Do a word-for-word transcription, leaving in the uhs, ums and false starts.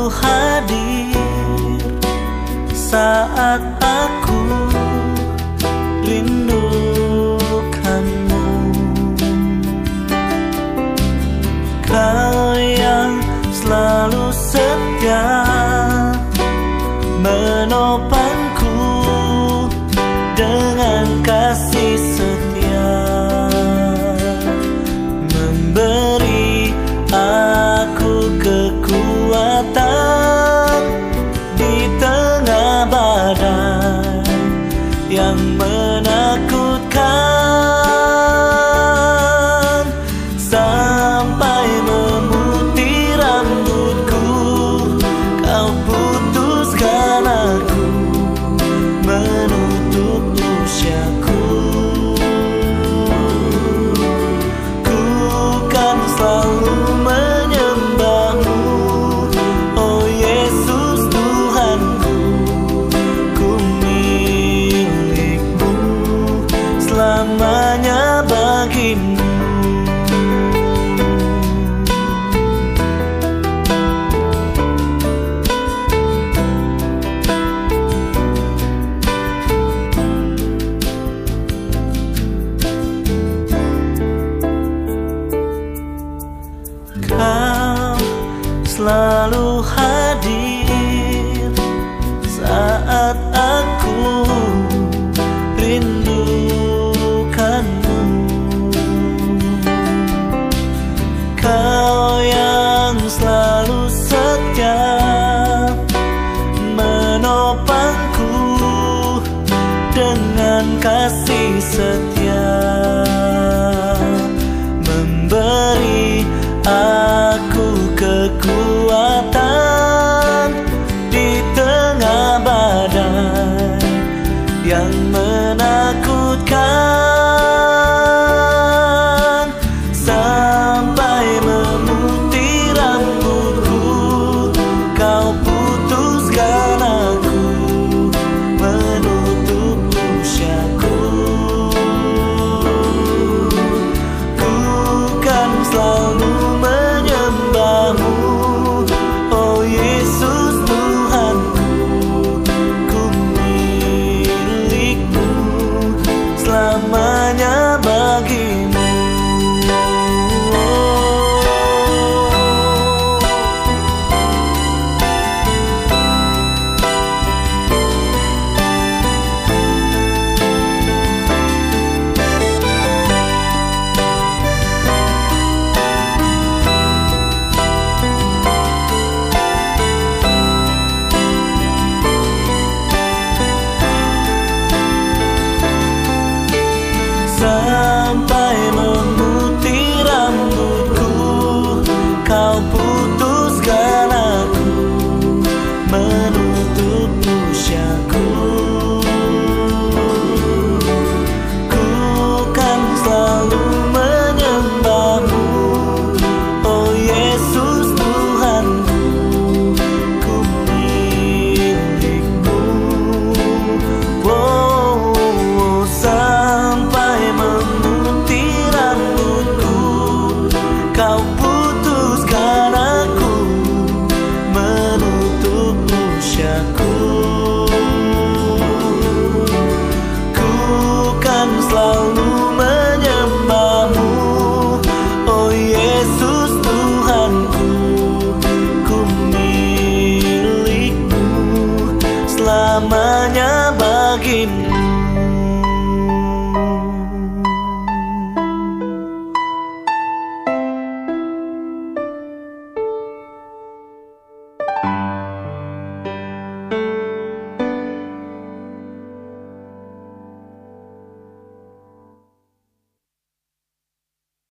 selalu hadir saat aku rindukanmu. Kau yang selalu setia menopangku dengan kasih setia, memberi aku kekuatan di tengah badai yang menakutkan, sampai memutih rambutku kau putuskan aku menutup usiaku. Ku kan selalu menyembahmu, oh Yesus Tuhanku. Ku milikmu selamanya bagimu. Kau selalu hadir saat aku rindukanmu. Kau yang selalu setia menopangku dengan kasih setia,